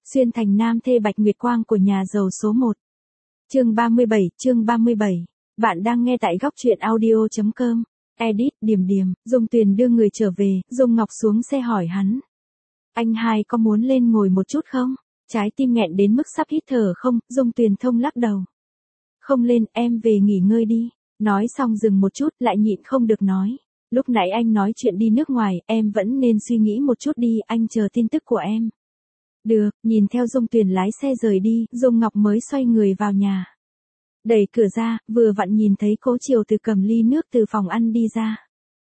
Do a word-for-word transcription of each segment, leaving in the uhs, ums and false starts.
Xuyên thành nam thê Bạch Nguyệt Quang của nhà giàu số một. Chương ba mươi bảy, chương ba mươi bảy. Bạn đang nghe tại góc truyện audio chấm com. Edit, Điềm Điềm. Dung Tuyền đưa người trở về, Dung Ngọc xuống xe hỏi hắn. Anh hai có muốn lên ngồi một chút không? Trái tim nghẹn đến mức sắp hít thở không? Dung Tuyền thông lắc đầu. Không lên, em về nghỉ ngơi đi. Nói xong dừng một chút, lại nhịn không được nói. Lúc nãy anh nói chuyện đi nước ngoài, em vẫn nên suy nghĩ một chút đi, anh chờ tin tức của em. Được, nhìn theo Dung Tuyền lái xe rời đi, Dung Ngọc mới xoay người vào nhà. Đẩy cửa ra, vừa vặn nhìn thấy Cố Triều Từ cầm ly nước từ phòng ăn đi ra.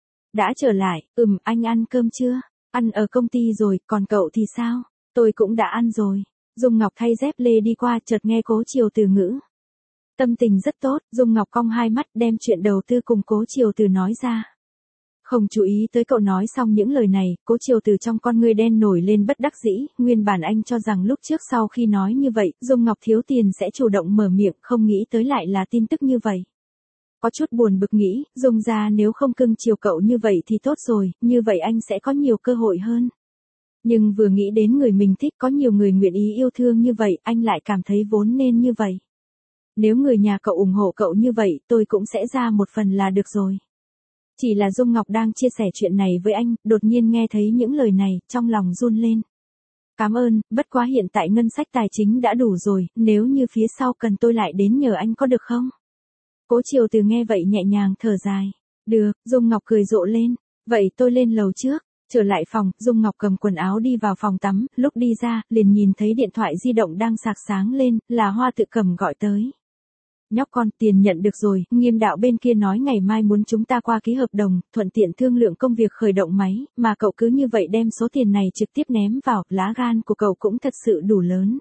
Đã trở lại, ừm, anh ăn cơm chưa? Ăn ở công ty rồi, còn cậu thì sao? Tôi cũng đã ăn rồi. Dung Ngọc thay dép lê đi qua, chợt nghe Cố Triều Từ ngữ. Tâm tình rất tốt, Dung Ngọc cong hai mắt đem chuyện đầu tư cùng Cố Triều Từ nói ra. Không chú ý tới cậu nói xong những lời này, Cố Triều Từ trong con ngươi đen nổi lên bất đắc dĩ, nguyên bản anh cho rằng lúc trước sau khi nói như vậy, Dung Ngọc thiếu tiền sẽ chủ động mở miệng, không nghĩ tới lại là tin tức như vậy. Có chút buồn bực nghĩ, Dung gia nếu không cưng chiều cậu như vậy thì tốt rồi, như vậy anh sẽ có nhiều cơ hội hơn. Nhưng vừa nghĩ đến người mình thích có nhiều người nguyện ý yêu thương như vậy, anh lại cảm thấy vốn nên như vậy. Nếu người nhà cậu ủng hộ cậu như vậy, tôi cũng sẽ ra một phần là được rồi. Chỉ là Dung Ngọc đang chia sẻ chuyện này với anh, đột nhiên nghe thấy những lời này, trong lòng run lên. Cảm ơn, bất quá hiện tại ngân sách tài chính đã đủ rồi, nếu như phía sau cần tôi lại đến nhờ anh có được không? Cố Triều Từ nghe vậy nhẹ nhàng thở dài. Được, Dung Ngọc cười rộ lên. Vậy tôi lên lầu trước. Trở lại phòng, Dung Ngọc cầm quần áo đi vào phòng tắm, lúc đi ra, liền nhìn thấy điện thoại di động đang sạc sáng lên, là Hoa Tự Cầm gọi tới. Nhóc con, tiền nhận được rồi, Nghiêm đạo bên kia nói ngày mai muốn chúng ta qua ký hợp đồng, thuận tiện thương lượng công việc khởi động máy, mà cậu cứ như vậy đem số tiền này trực tiếp ném vào, lá gan của cậu cũng thật sự đủ lớn.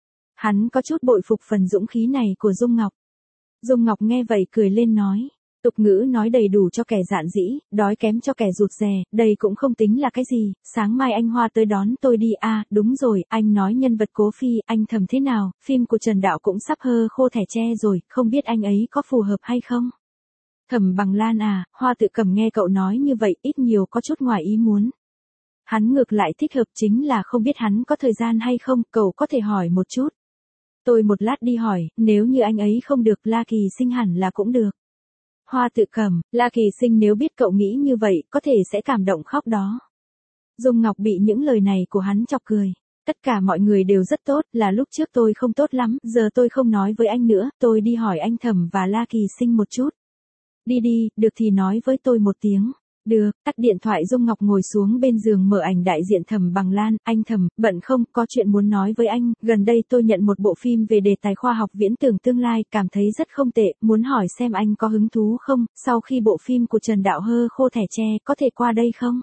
Hắn có chút bội phục phần dũng khí này của Dung Ngọc. Dung Ngọc nghe vậy cười lên nói. Tục ngữ nói đầy đủ cho kẻ dạn dĩ, đói kém cho kẻ rụt rè, đây cũng không tính là cái gì, sáng mai anh Hoa tới đón tôi đi à, đúng rồi, anh nói nhân vật Cố Phi, anh Thầm thế nào, phim của Trần Đạo cũng sắp hơ khô thẻ tre rồi, không biết anh ấy có phù hợp hay không? Thẩm Bằng Lan à, Hoa Tự Cầm nghe cậu nói như vậy, ít nhiều có chút ngoài ý muốn. Hắn ngược lại thích hợp chính là không biết hắn có thời gian hay không, cậu có thể hỏi một chút. Tôi một lát đi hỏi, nếu như anh ấy không được, La Kỳ Sinh hẳn là cũng được. Hoa Tự Cầm, La Kỳ Sinh nếu biết cậu nghĩ như vậy, có thể sẽ cảm động khóc đó. Dung Ngọc bị những lời này của hắn chọc cười. Tất cả mọi người đều rất tốt, là lúc trước tôi không tốt lắm, giờ tôi không nói với anh nữa, tôi đi hỏi anh Thẩm và La Kỳ Sinh một chút. Đi đi, được thì nói với tôi một tiếng. Được, tắt điện thoại Dung Ngọc ngồi xuống bên giường mở ảnh đại diện Thẩm Bằng Lan, anh Thẩm, bận không, có chuyện muốn nói với anh, gần đây tôi nhận một bộ phim về đề tài khoa học viễn tưởng tương lai, cảm thấy rất không tệ, muốn hỏi xem anh có hứng thú không, sau khi bộ phim của Trần Đạo hơ khô thẻ tre, có thể qua đây không?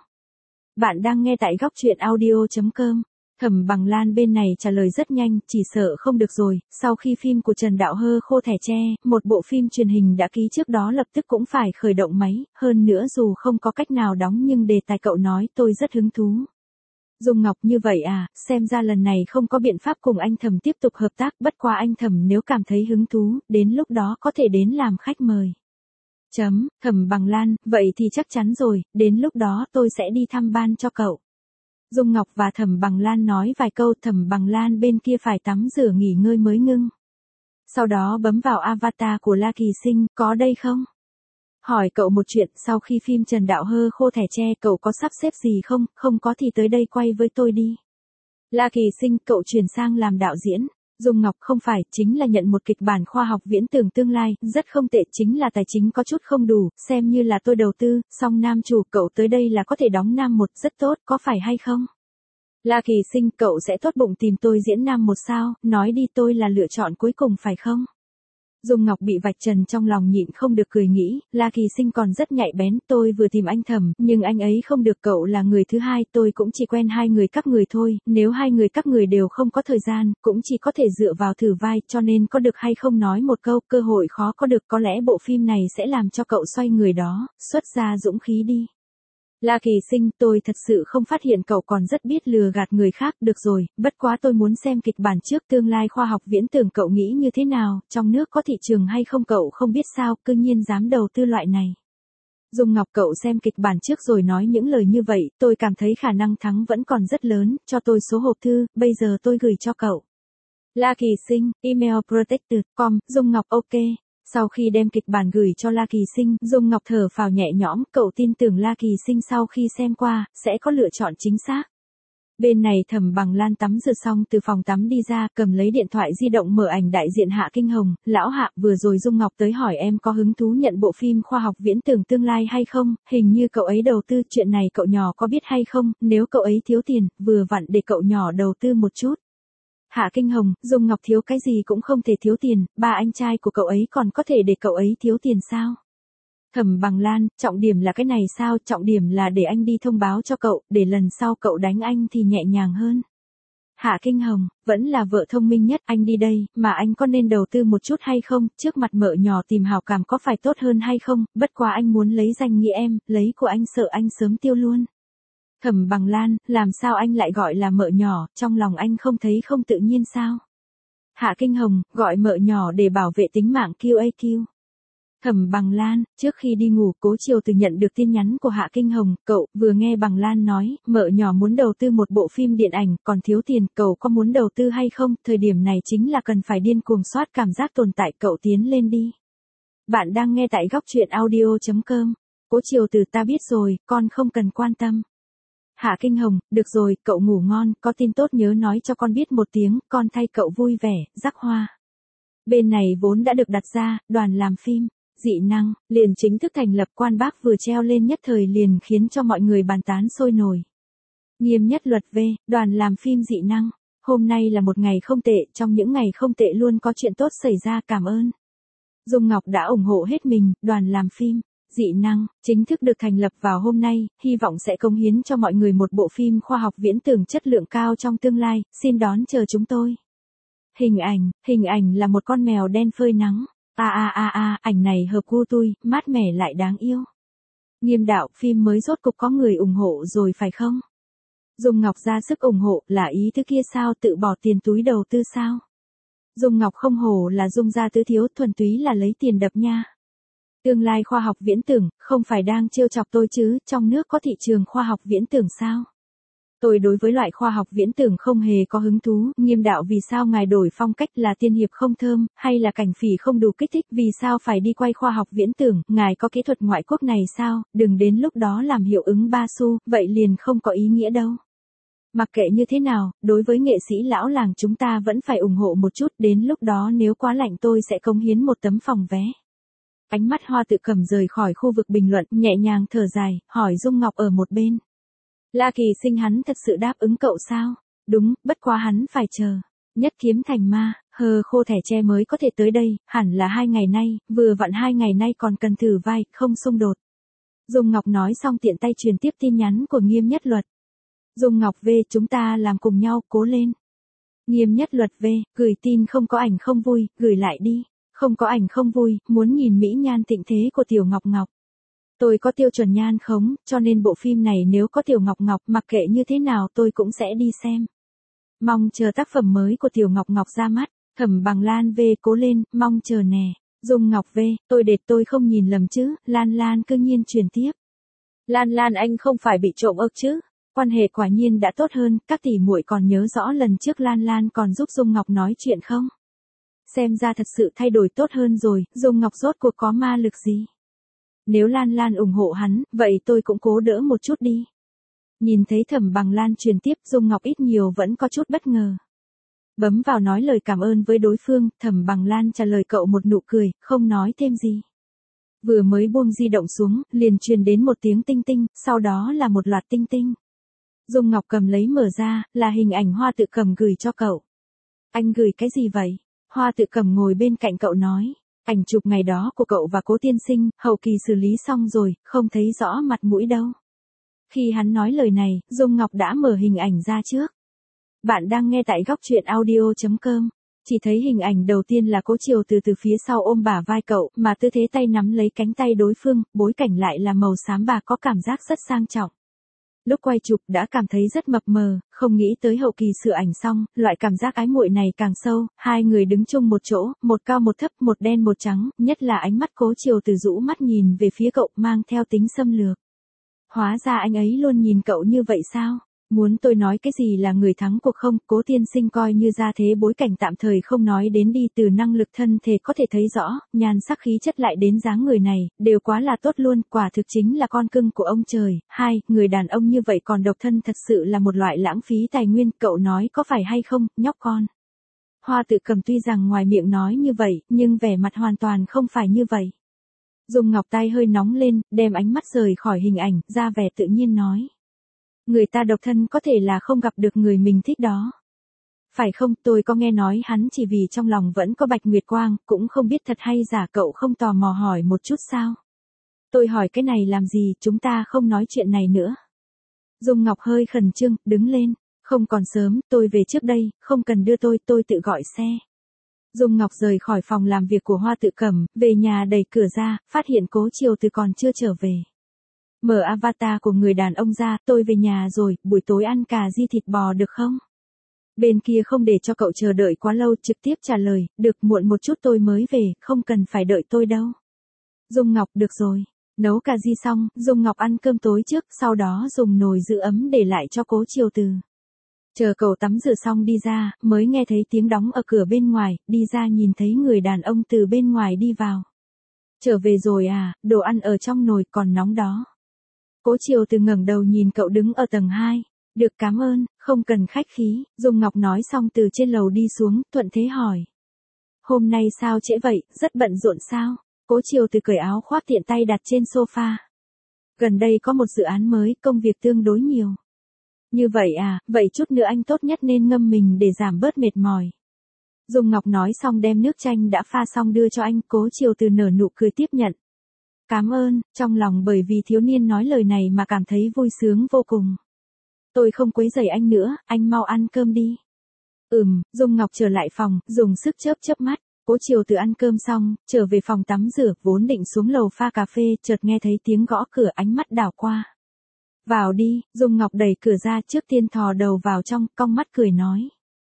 Bạn đang nghe tại góc truyện audio chấm com. Thẩm Bằng Lan bên này trả lời rất nhanh, chỉ sợ không được rồi, sau khi phim của Trần Đạo hơ khô thẻ tre, một bộ phim truyền hình đã ký trước đó lập tức cũng phải khởi động máy, hơn nữa dù không có cách nào đóng nhưng đề tài cậu nói tôi rất hứng thú. Dung Ngọc như vậy à, xem ra lần này không có biện pháp cùng anh Thẩm tiếp tục hợp tác, bất quá anh Thẩm nếu cảm thấy hứng thú, đến lúc đó có thể đến làm khách mời. Chấm, Thẩm Bằng Lan, vậy thì chắc chắn rồi, đến lúc đó tôi sẽ đi thăm ban cho cậu. Dung Ngọc và Thẩm Bằng Lan nói vài câu, Thẩm Bằng Lan bên kia phải tắm rửa nghỉ ngơi mới ngưng. Sau đó bấm vào avatar của La Kỳ Sinh, có đây không? Hỏi cậu một chuyện, sau khi phim Trần Đạo hơ khô thẻ tre, cậu có sắp xếp gì không, không có thì tới đây quay với tôi đi. La Kỳ Sinh, cậu chuyển sang làm đạo diễn. Dung Ngọc, không phải, chính là nhận một kịch bản khoa học viễn tưởng tương lai, rất không tệ, chính là tài chính có chút không đủ, xem như là tôi đầu tư, song nam chủ cậu tới đây là có thể đóng nam một, rất tốt, có phải hay không? La Kỳ Sinh, cậu sẽ tốt bụng tìm tôi diễn nam một sao, nói đi tôi là lựa chọn cuối cùng phải không? Dung Ngọc bị vạch trần trong lòng nhịn không được cười nghĩ, La Kỳ Sinh còn rất nhạy bén, tôi vừa tìm anh Thẩm, nhưng anh ấy không được, cậu là người thứ hai, tôi cũng chỉ quen hai người các người thôi, nếu hai người các người đều không có thời gian, cũng chỉ có thể dựa vào thử vai, cho nên có được hay không nói một câu, cơ hội khó có được, có lẽ bộ phim này sẽ làm cho cậu xoay người đó, xuất ra dũng khí đi. La Kỳ Sinh, tôi thật sự không phát hiện cậu còn rất biết lừa gạt người khác, được rồi, bất quá tôi muốn xem kịch bản trước, tương lai khoa học viễn tưởng cậu nghĩ như thế nào, trong nước có thị trường hay không cậu không biết sao, cư nhiên dám đầu tư loại này. Dung Ngọc cậu xem kịch bản trước rồi nói những lời như vậy, tôi cảm thấy khả năng thắng vẫn còn rất lớn, cho tôi số hộp thư, bây giờ tôi gửi cho cậu. La Kỳ Sinh, email protected chấm com, Dung Ngọc ok. Sau khi đem kịch bản gửi cho La Kỳ Sinh, Dung Ngọc thở phào nhẹ nhõm, cậu tin tưởng La Kỳ Sinh sau khi xem qua, sẽ có lựa chọn chính xác. Bên này Thẩm Bằng Lan tắm rửa xong từ phòng tắm đi ra, cầm lấy điện thoại di động mở ảnh đại diện Hạ Kinh Hồng, lão Hạ, vừa rồi Dung Ngọc tới hỏi em có hứng thú nhận bộ phim khoa học viễn tưởng tương lai hay không, hình như cậu ấy đầu tư, chuyện này cậu nhỏ có biết hay không, nếu cậu ấy thiếu tiền, vừa vặn để cậu nhỏ đầu tư một chút. Hạ Kinh Hồng, Dung Ngọc thiếu cái gì cũng không thể thiếu tiền, ba anh trai của cậu ấy còn có thể để cậu ấy thiếu tiền sao? Thẩm Bằng Lan, trọng điểm là cái này sao, trọng điểm là để anh đi thông báo cho cậu, để lần sau cậu đánh anh thì nhẹ nhàng hơn. Hạ Kinh Hồng, vẫn là vợ thông minh nhất, anh đi đây, mà anh có nên đầu tư một chút hay không, trước mặt mợ nhỏ tìm hào cảm có phải tốt hơn hay không, bất quá anh muốn lấy danh nghĩa em, lấy của anh sợ anh sớm tiêu luôn. Thẩm Bằng Lan, làm sao anh lại gọi là mợ nhỏ, trong lòng anh không thấy không tự nhiên sao? Hạ Kinh Hồng, gọi mợ nhỏ để bảo vệ tính mạng quy a quy. Thẩm Bằng Lan, trước khi đi ngủ, Cố Triều Từ nhận được tin nhắn của Hạ Kinh Hồng, cậu, vừa nghe Bằng Lan nói, mợ nhỏ muốn đầu tư một bộ phim điện ảnh, còn thiếu tiền, cậu có muốn đầu tư hay không, thời điểm này chính là cần phải điên cuồng soát cảm giác tồn tại, cậu tiến lên đi. Bạn đang nghe tại góc truyện audio chấm com. Cố Triều Từ, ta biết rồi, con không cần quan tâm. Hạ Kinh Hồng, được rồi, cậu ngủ ngon, có tin tốt nhớ nói cho con biết một tiếng, con thay cậu vui vẻ, rắc hoa. Bên này vốn đã được đặt ra, đoàn làm phim Dị Năng, liền chính thức thành lập, quan bác vừa treo lên nhất thời liền khiến cho mọi người bàn tán sôi nổi. Nghiêm Nhất Luật V, đoàn làm phim Dị Năng, hôm nay là một ngày không tệ, trong những ngày không tệ luôn có chuyện tốt xảy ra, cảm ơn. Dung Ngọc đã ủng hộ hết mình, đoàn làm phim Dị Năng, chính thức được thành lập vào hôm nay, hy vọng sẽ cống hiến cho mọi người một bộ phim khoa học viễn tưởng chất lượng cao trong tương lai, xin đón chờ chúng tôi. Hình ảnh, hình ảnh là một con mèo đen phơi nắng. A a a a, ảnh này hợp gu tôi, mát mẻ lại đáng yêu. Nghiêm đạo, phim mới rốt cục có người ủng hộ rồi phải không? Dung Ngọc ra sức ủng hộ, là ý thứ kia sao, tự bỏ tiền túi đầu tư sao? Dung Ngọc không hổ là Dung gia tứ thiếu, thuần túy là lấy tiền đập nha. Tương lai khoa học viễn tưởng, không phải đang trêu chọc tôi chứ, trong nước có thị trường khoa học viễn tưởng sao? Tôi đối với loại khoa học viễn tưởng không hề có hứng thú, Nghiêm đạo, vì sao ngài đổi phong cách, là tiên hiệp không thơm, hay là cảnh phỉ không đủ kích thích, vì sao phải đi quay khoa học viễn tưởng, ngài có kỹ thuật ngoại quốc này sao, đừng đến lúc đó làm hiệu ứng ba xu, vậy liền không có ý nghĩa đâu. Mặc kệ như thế nào, đối với nghệ sĩ lão làng chúng ta vẫn phải ủng hộ một chút, đến lúc đó nếu quá lạnh tôi sẽ cống hiến một tấm phòng vé. Ánh mắt Hoa Tự Cầm rời khỏi khu vực bình luận, nhẹ nhàng thở dài, hỏi Dung Ngọc ở một bên. La Kỳ Sinh hắn thật sự đáp ứng cậu sao? Đúng, bất quá hắn phải chờ. Nhất kiếm thành ma, hờ khô thẻ tre mới có thể tới đây, hẳn là hai ngày nay, vừa vặn hai ngày nay còn cần thử vai, không xung đột. Dung Ngọc nói xong tiện tay truyền tiếp tin nhắn của Nghiêm Nhất Luật. Dung Ngọc V, chúng ta làm cùng nhau, cố lên. Nghiêm Nhất Luật V, gửi tin không có ảnh không vui, gửi lại đi. Không có ảnh không vui, muốn nhìn mỹ nhan thịnh thế của Tiểu Ngọc Ngọc. Tôi có tiêu chuẩn nhan khống, cho nên bộ phim này nếu có Tiểu Ngọc Ngọc, mặc kệ như thế nào tôi cũng sẽ đi xem. Mong chờ tác phẩm mới của Tiểu Ngọc Ngọc ra mắt. Thẩm Bằng Lan V, cố lên, mong chờ nè. Dung Ngọc V, tôi đệt tôi không nhìn lầm chứ, Lan Lan cương nhiên truyền tiếp. Lan Lan anh không phải bị trộm ức chứ? Quan hệ quả nhiên đã tốt hơn, các tỷ muội còn nhớ rõ lần trước Lan Lan còn giúp Dung Ngọc nói chuyện không? Xem ra thật sự thay đổi tốt hơn rồi, Dung Ngọc rốt cuộc có ma lực gì? Nếu Lan Lan ủng hộ hắn, vậy tôi cũng cố đỡ một chút đi. Nhìn thấy Thẩm Bằng Lan truyền tiếp, Dung Ngọc ít nhiều vẫn có chút bất ngờ. Bấm vào nói lời cảm ơn với đối phương, Thẩm Bằng Lan trả lời cậu một nụ cười, không nói thêm gì. Vừa mới buông di động xuống, liền truyền đến một tiếng tinh tinh, sau đó là một loạt tinh tinh. Dung Ngọc cầm lấy mở ra, là hình ảnh Hoa Tự Cầm gửi cho cậu. Anh gửi cái gì vậy? Hoa Tự Cầm ngồi bên cạnh cậu nói. Ảnh chụp ngày đó của cậu và Cố tiên sinh, hậu kỳ xử lý xong rồi, không thấy rõ mặt mũi đâu. Khi hắn nói lời này, Dung Ngọc đã mở hình ảnh ra trước. Bạn đang nghe tại góc truyện audio chấm com. Chỉ thấy hình ảnh đầu tiên là Cố Triều từ từ phía sau ôm bả vai cậu, mà tư thế tay nắm lấy cánh tay đối phương, bối cảnh lại là màu xám bạc có cảm giác rất sang trọng. Lúc quay chụp đã cảm thấy rất mập mờ, không nghĩ tới hậu kỳ sửa ảnh xong, loại cảm giác ái muội này càng sâu, hai người đứng chung một chỗ, một cao một thấp, một đen một trắng, nhất là ánh mắt Cố Triều Từ rũ mắt nhìn về phía cậu mang theo tính xâm lược. Hóa ra anh ấy luôn nhìn cậu như vậy sao? Muốn tôi nói cái gì là người thắng cuộc không? Cố tiên sinh coi như ra thế bối cảnh tạm thời không nói đến đi, từ năng lực thân thể có thể thấy rõ, nhan sắc khí chất lại đến dáng người này, đều quá là tốt luôn, quả thực chính là con cưng của ông trời. Hai, người đàn ông như vậy còn độc thân thật sự là một loại lãng phí tài nguyên, cậu nói có phải hay không, nhóc con? Hoa Tự Cầm tuy rằng ngoài miệng nói như vậy, nhưng vẻ mặt hoàn toàn không phải như vậy. Dung Ngọc tay hơi nóng lên, đem ánh mắt rời khỏi hình ảnh, ra vẻ tự nhiên nói. Người ta độc thân có thể là không gặp được người mình thích đó. Phải không, tôi có nghe nói hắn chỉ vì trong lòng vẫn có Bạch Nguyệt Quang, cũng không biết thật hay giả, cậu không tò mò hỏi một chút sao? Tôi hỏi cái này làm gì, chúng ta không nói chuyện này nữa. Dung Ngọc hơi khẩn trương, đứng lên, không còn sớm, tôi về trước đây, không cần đưa tôi, tôi tự gọi xe. Dung Ngọc rời khỏi phòng làm việc của Hoa Tự Cầm, về nhà đẩy cửa ra, phát hiện Cố Triều Từ còn chưa trở về. Mở avatar của người đàn ông ra, tôi về nhà rồi, buổi tối ăn cà ri thịt bò được không? Bên kia không để cho cậu chờ đợi quá lâu, trực tiếp trả lời, được, muộn một chút tôi mới về, không cần phải đợi tôi đâu. Dung Ngọc, được rồi. Nấu cà ri xong, Dung Ngọc ăn cơm tối trước, sau đó dùng nồi giữ ấm để lại cho Cố Triều Từ. Chờ cậu tắm rửa xong đi ra, mới nghe thấy tiếng đóng ở cửa bên ngoài, đi ra nhìn thấy người đàn ông từ bên ngoài đi vào. Trở về rồi à, đồ ăn ở trong nồi còn nóng đó. Cố Triều Từ ngẩng đầu nhìn cậu đứng ở tầng hai. Được, cảm ơn, không cần khách khí. Dung Ngọc nói xong từ trên lầu đi xuống, thuận thế hỏi. Hôm nay sao trễ vậy, rất bận rộn sao? Cố Triều Từ cởi áo khoác tiện tay đặt trên sofa. Gần đây có một dự án mới, công việc tương đối nhiều. Như vậy à, vậy chút nữa anh tốt nhất nên ngâm mình để giảm bớt mệt mỏi. Dung Ngọc nói xong đem nước chanh đã pha xong đưa cho anh, Cố Triều Từ nở nụ cười tiếp nhận. Cảm ơn, trong lòng bởi vì thiếu niên nói lời này mà cảm thấy vui sướng vô cùng. Tôi không quấy rầy anh nữa, anh mau ăn cơm đi. Ừm, Dung Ngọc trở lại phòng, dùng sức chớp chớp mắt. Cố Triều Từ ăn cơm xong, trở về phòng tắm rửa, vốn định xuống lầu pha cà phê, chợt nghe thấy tiếng gõ cửa, ánh mắt đảo qua. Vào đi, Dung Ngọc đẩy cửa ra, trước tiên thò đầu vào trong, cong mắt cười nói.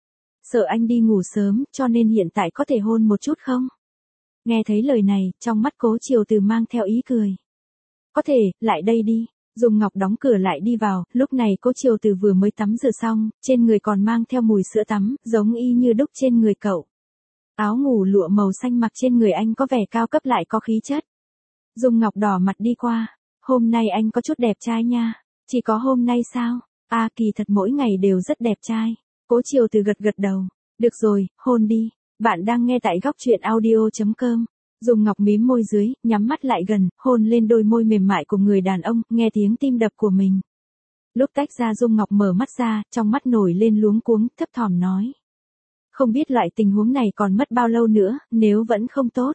Sợ anh đi ngủ sớm, cho nên hiện tại có thể hôn một chút không? Nghe thấy lời này, trong mắt Cố Triều Từ mang theo ý cười. Có thể, lại đây đi. Dung Ngọc đóng cửa lại đi vào, lúc này Cố Triều Từ vừa mới tắm rửa xong, trên người còn mang theo mùi sữa tắm, giống y như đúc trên người cậu. Áo ngủ lụa màu xanh mặc trên người anh có vẻ cao cấp lại có khí chất. Dung Ngọc đỏ mặt đi qua. Hôm nay anh có chút đẹp trai nha. Chỉ có hôm nay sao? À, kỳ thật mỗi ngày đều rất đẹp trai. Cố Triều Từ gật gật đầu. Được rồi, hôn đi. Bạn đang nghe tại góc truyện audio chấm com. Dung Ngọc mím môi dưới, nhắm mắt lại gần, hôn lên đôi môi mềm mại của người đàn ông, nghe tiếng tim đập của mình. Lúc tách ra Dung Ngọc mở mắt ra, trong mắt nổi lên luống cuống, thấp thỏm nói. Không biết loại tình huống này còn mất bao lâu nữa, nếu vẫn không tốt.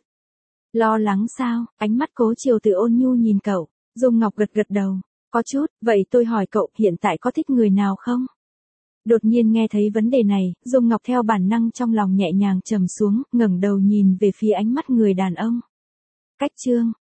Lo lắng sao? Ánh mắt Cố Triều Từ ôn nhu nhìn cậu. Dung Ngọc gật gật đầu. Có chút, vậy tôi hỏi cậu, hiện tại có thích người nào không? Đột nhiên nghe thấy vấn đề này, Dung Ngọc theo bản năng trong lòng nhẹ nhàng trầm xuống, ngẩng đầu nhìn về phía ánh mắt người đàn ông. Cách chương